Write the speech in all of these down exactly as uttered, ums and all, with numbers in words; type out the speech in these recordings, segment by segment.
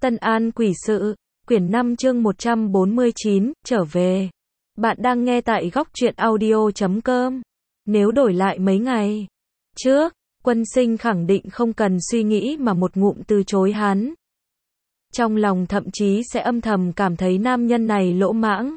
Tân An Quỷ Sự, quyển năm chương một trăm bốn mươi chín, trở về. Bạn đang nghe tại góc truyện audio chấm com. Nếu đổi lại mấy ngày trước, Quân Sinh khẳng định không cần suy nghĩ mà một ngụm từ chối hắn. Trong lòng thậm chí sẽ âm thầm cảm thấy nam nhân này lỗ mãng.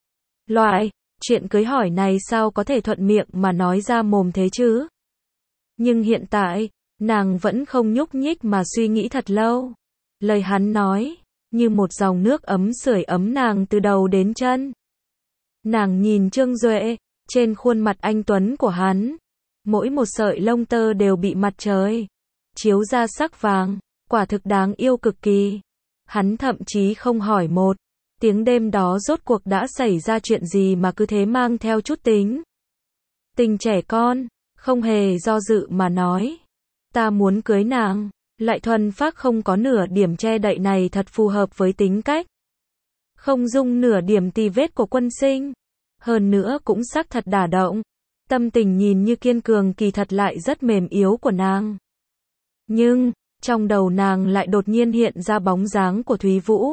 Loại, chuyện cưới hỏi này sao có thể thuận miệng mà nói ra mồm thế chứ? Nhưng hiện tại, nàng vẫn không nhúc nhích mà suy nghĩ thật lâu. Lời hắn nói, như một dòng nước ấm sưởi ấm nàng từ đầu đến chân. Nàng nhìn Trương Duệ, trên khuôn mặt anh tuấn của hắn, mỗi một sợi lông tơ đều bị mặt trời chiếu ra sắc vàng, quả thực đáng yêu cực kỳ. Hắn thậm chí không hỏi một tiếng đêm đó rốt cuộc đã xảy ra chuyện gì mà cứ thế mang theo chút tính tình trẻ con, không hề do dự mà nói, ta muốn cưới nàng. Lại thuần phác không có nửa điểm che đậy này thật phù hợp với tính cách không dung nửa điểm tì vết của Quân Sinh. Hơn nữa cũng xác thật đả động. Tâm tình nhìn như kiên cường kỳ thật lại rất mềm yếu của nàng. Nhưng, trong đầu nàng lại đột nhiên hiện ra bóng dáng của Thúy Vũ.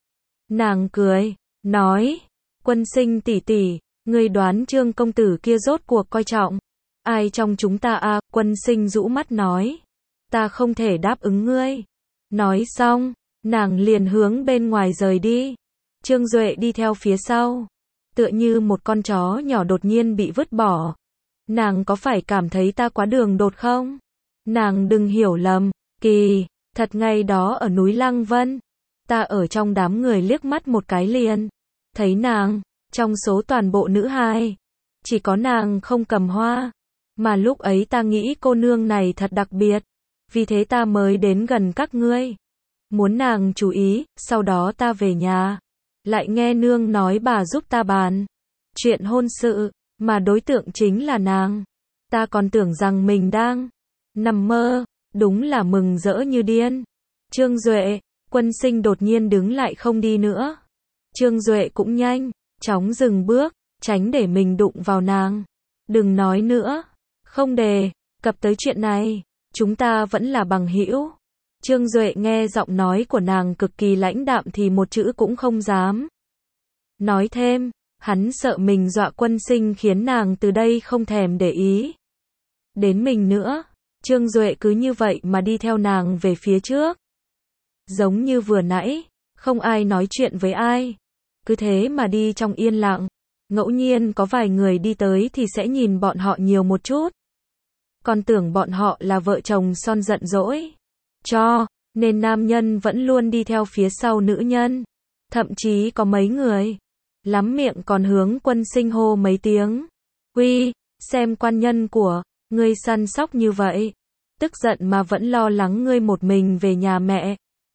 Nàng cười, nói, Quân Sinh tỷ tỷ, ngươi đoán Trương công tử kia rốt cuộc coi trọng ai trong chúng ta à? Quân Sinh rũ mắt nói, ta không thể đáp ứng ngươi. Nói xong, nàng liền hướng bên ngoài rời đi. Trương Duệ đi theo phía sau, tựa như một con chó nhỏ đột nhiên bị vứt bỏ. Nàng có phải cảm thấy ta quá đường đột không? Nàng đừng hiểu lầm, kỳ thật ngay đó ở núi Lăng Vân, ta ở trong đám người liếc mắt một cái liền thấy nàng, trong số toàn bộ nữ hài, chỉ có nàng không cầm hoa, mà lúc ấy ta nghĩ cô nương này thật đặc biệt, vì thế ta mới đến gần các ngươi, muốn nàng chú ý. Sau đó ta về nhà, lại nghe nương nói bà giúp ta bàn chuyện hôn sự, mà đối tượng chính là nàng. Ta còn tưởng rằng mình đang nằm mơ, đúng là mừng rỡ như điên. Trương Duệ, Quân Sinh đột nhiên đứng lại không đi nữa. Trương Duệ cũng nhanh chóng dừng bước, tránh để mình đụng vào nàng. Đừng nói nữa, không đề cập tới chuyện này, chúng ta vẫn là bằng hữu. Trương Duệ nghe giọng nói của nàng cực kỳ lãnh đạm thì một chữ cũng không dám nói thêm. Hắn sợ mình dọa Quân Sinh khiến nàng từ đây không thèm để ý đến mình nữa. Trương Duệ cứ như vậy mà đi theo nàng về phía trước. Giống như vừa nãy, không ai nói chuyện với ai. Cứ thế mà đi trong yên lặng. Ngẫu nhiên có vài người đi tới thì sẽ nhìn bọn họ nhiều một chút. Còn tưởng bọn họ là vợ chồng son giận dỗi. Cho nên nam nhân vẫn luôn đi theo phía sau nữ nhân. Thậm chí có mấy người lắm miệng còn hướng Quân Sinh hô mấy tiếng. Uy, xem quan nhân của ngươi săn sóc như vậy, tức giận mà vẫn lo lắng ngươi một mình về nhà mẹ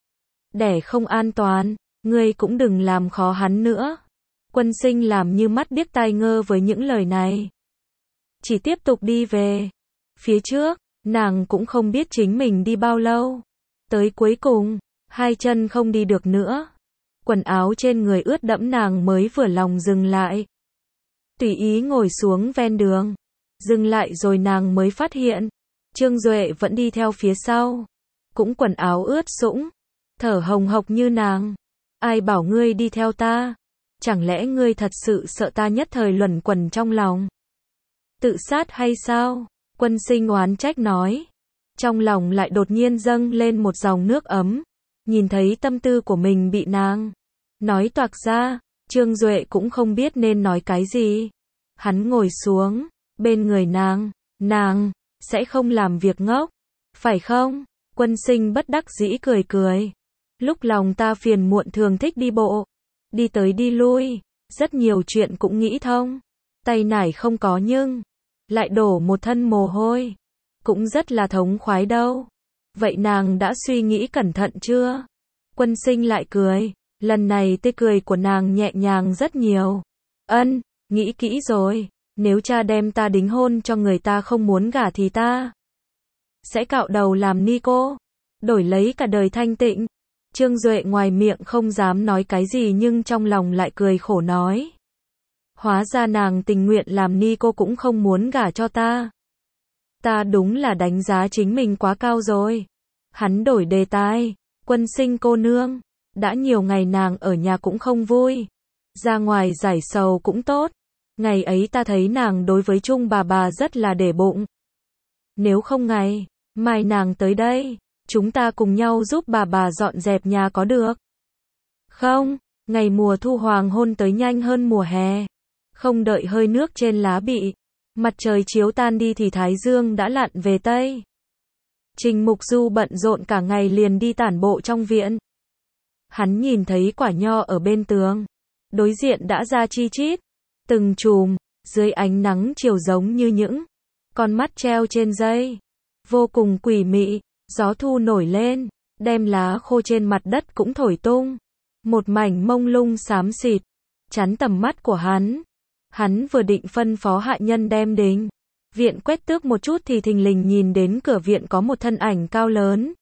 đẻ không an toàn, ngươi cũng đừng làm khó hắn nữa. Quân Sinh làm như mắt điếc tai ngơ với những lời này, chỉ tiếp tục đi về phía trước. Nàng cũng không biết chính mình đi bao lâu, tới cuối cùng hai chân không đi được nữa, quần áo trên người ướt đẫm, nàng mới vừa lòng dừng lại, tùy ý ngồi xuống ven đường. Dừng lại rồi nàng mới phát hiện Trương Duệ vẫn đi theo phía sau, cũng quần áo ướt sũng, thở hồng hộc như nàng. Ai bảo ngươi đi theo ta? Chẳng lẽ ngươi thật sự sợ ta nhất thời luẩn quẩn trong lòng tự sát hay sao? Quân Sinh oán trách nói. Trong lòng lại đột nhiên dâng lên một dòng nước ấm. Nhìn thấy tâm tư của mình bị nàng nói toạc ra, Trương Duệ cũng không biết nên nói cái gì. Hắn ngồi xuống bên người nàng. Nàng sẽ không làm việc ngốc, phải không? Quân Sinh bất đắc dĩ cười cười. Lúc lòng ta phiền muộn thường thích đi bộ, đi tới đi lui, rất nhiều chuyện cũng nghĩ thông. Tay nải không có nhưng lại đổ một thân mồ hôi, cũng rất là thống khoái đâu. Vậy nàng đã suy nghĩ cẩn thận chưa? Quân Sinh lại cười. Lần này tươi cười của nàng nhẹ nhàng rất nhiều. Ân, nghĩ kỹ rồi. Nếu cha đem ta đính hôn cho người ta không muốn gả thì ta sẽ cạo đầu làm ni cô, đổi lấy cả đời thanh tịnh. Trương Duệ ngoài miệng không dám nói cái gì nhưng trong lòng lại cười khổ nói. Hóa ra nàng tình nguyện làm ni cô cũng không muốn gả cho ta. Ta đúng là đánh giá chính mình quá cao rồi. Hắn đổi đề tài, Quân Sinh cô nương, đã nhiều ngày nàng ở nhà cũng không vui, ra ngoài giải sầu cũng tốt. Ngày ấy ta thấy nàng đối với Trung bà bà rất là để bụng. Nếu không ngày mai nàng tới đây, chúng ta cùng nhau giúp bà bà dọn dẹp nhà có được không? Ngày mùa thu hoàng hôn tới nhanh hơn mùa hè. Không đợi hơi nước trên lá bị mặt trời chiếu tan đi thì thái dương đã lặn về tây. Trình Mục Du bận rộn cả ngày liền đi tản bộ trong viện. Hắn nhìn thấy quả nho ở bên tường, đối diện đã ra chi chít, từng chùm, dưới ánh nắng chiều giống như những con mắt treo trên dây. Vô cùng quỷ mị, gió thu nổi lên, đem lá khô trên mặt đất cũng thổi tung. Một mảnh mông lung xám xịt, chắn tầm mắt của hắn. Hắn vừa định phân phó hạ nhân đem đến viện quét tước một chút thì thình lình nhìn đến cửa viện có một thân ảnh cao lớn.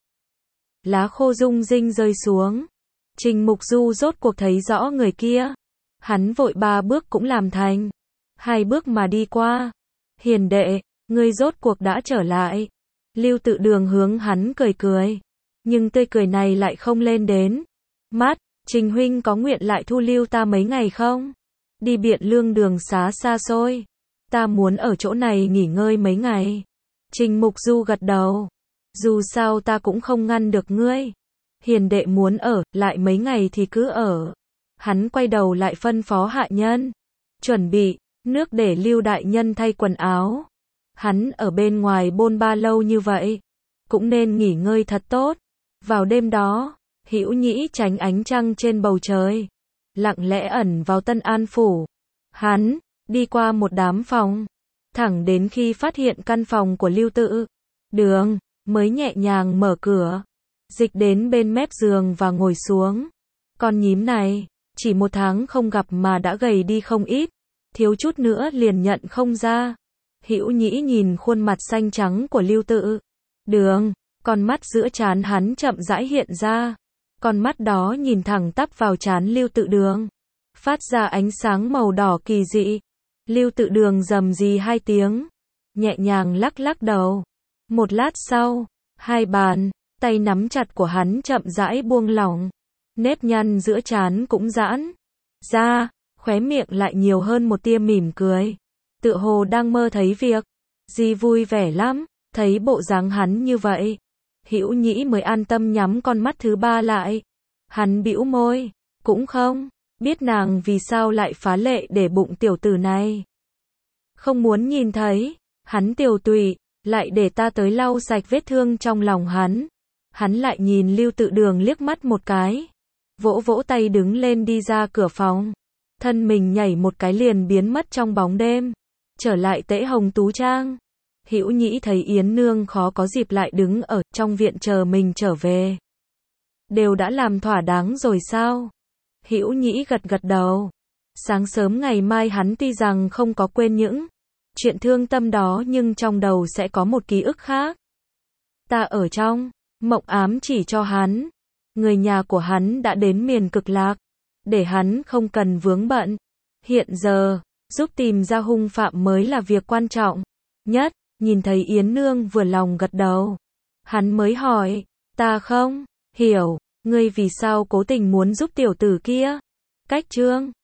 Lá khô rung rinh rơi xuống. Trình Mục Du rốt cuộc thấy rõ người kia. Hắn vội ba bước cũng làm thành hai bước mà đi qua. Hiền đệ, ngươi rốt cuộc đã trở lại. Lưu Tự Đường hướng hắn cười cười, nhưng tươi cười này lại không lên đến mắt. Trình huynh có nguyện lại thu lưu ta mấy ngày không? Đi Biện Lương đường xá xa xôi, ta muốn ở chỗ này nghỉ ngơi mấy ngày. Trình Mục Du gật đầu, dù sao ta cũng không ngăn được ngươi. Hiền đệ muốn ở lại mấy ngày thì cứ ở. Hắn quay đầu lại phân phó hạ nhân chuẩn bị nước để Lưu đại nhân thay quần áo. Hắn ở bên ngoài bôn ba lâu như vậy, cũng nên nghỉ ngơi thật tốt. Vào đêm đó, Hữu Nhĩ tránh ánh trăng trên bầu trời, lặng lẽ ẩn vào Tân An phủ. Hắn đi qua một đám phòng, thẳng đến khi phát hiện căn phòng của Lưu Tự Đường, mới nhẹ nhàng mở cửa, dịch đến bên mép giường và ngồi xuống. Con nhím này, chỉ một tháng không gặp mà đã gầy đi không ít, thiếu chút nữa liền nhận không ra. Hữu Nhĩ nhìn khuôn mặt xanh trắng của Lưu Tự Đường, con mắt giữa trán hắn chậm rãi hiện ra. Con mắt đó nhìn thẳng tắp vào trán Lưu Tự Đường, phát ra ánh sáng màu đỏ kỳ dị. Lưu Tự Đường rầm rì hai tiếng, nhẹ nhàng lắc lắc đầu. Một lát sau, hai bàn tay nắm chặt của hắn chậm rãi buông lỏng, nếp nhăn giữa trán cũng giãn ra, khóe miệng lại nhiều hơn một tia mỉm cười, tựa hồ đang mơ thấy việc gì vui vẻ lắm. Thấy bộ dáng hắn như vậy, Hữu Nhĩ mới an tâm nhắm con mắt thứ ba lại. Hắn bĩu môi, cũng không biết nàng vì sao lại phá lệ để bụng tiểu tử này. Không muốn nhìn thấy hắn tiều tụy, lại để ta tới lau sạch vết thương trong lòng hắn. Hắn lại nhìn Lưu Tự Đường liếc mắt một cái, vỗ vỗ tay đứng lên đi ra cửa phòng, thân mình nhảy một cái liền biến mất trong bóng đêm, trở lại Tễ Hồng Tú Trang. Hữu Nhĩ thấy Yến Nương khó có dịp lại đứng ở trong viện chờ mình trở về. Đều đã làm thỏa đáng rồi sao? Hữu Nhĩ gật gật đầu. Sáng sớm ngày mai hắn tuy rằng không có quên những chuyện thương tâm đó nhưng trong đầu sẽ có một ký ức khác. Ta ở trong mộng ám chỉ cho hắn, người nhà của hắn đã đến miền Cực Lạc, để hắn không cần vướng bận. Hiện giờ, giúp tìm ra hung phạm mới là việc quan trọng nhất. Nhìn thấy Yến Nương vừa lòng gật đầu, hắn mới hỏi, ta không hiểu, ngươi vì sao cố tình muốn giúp tiểu tử kia? Cách Trương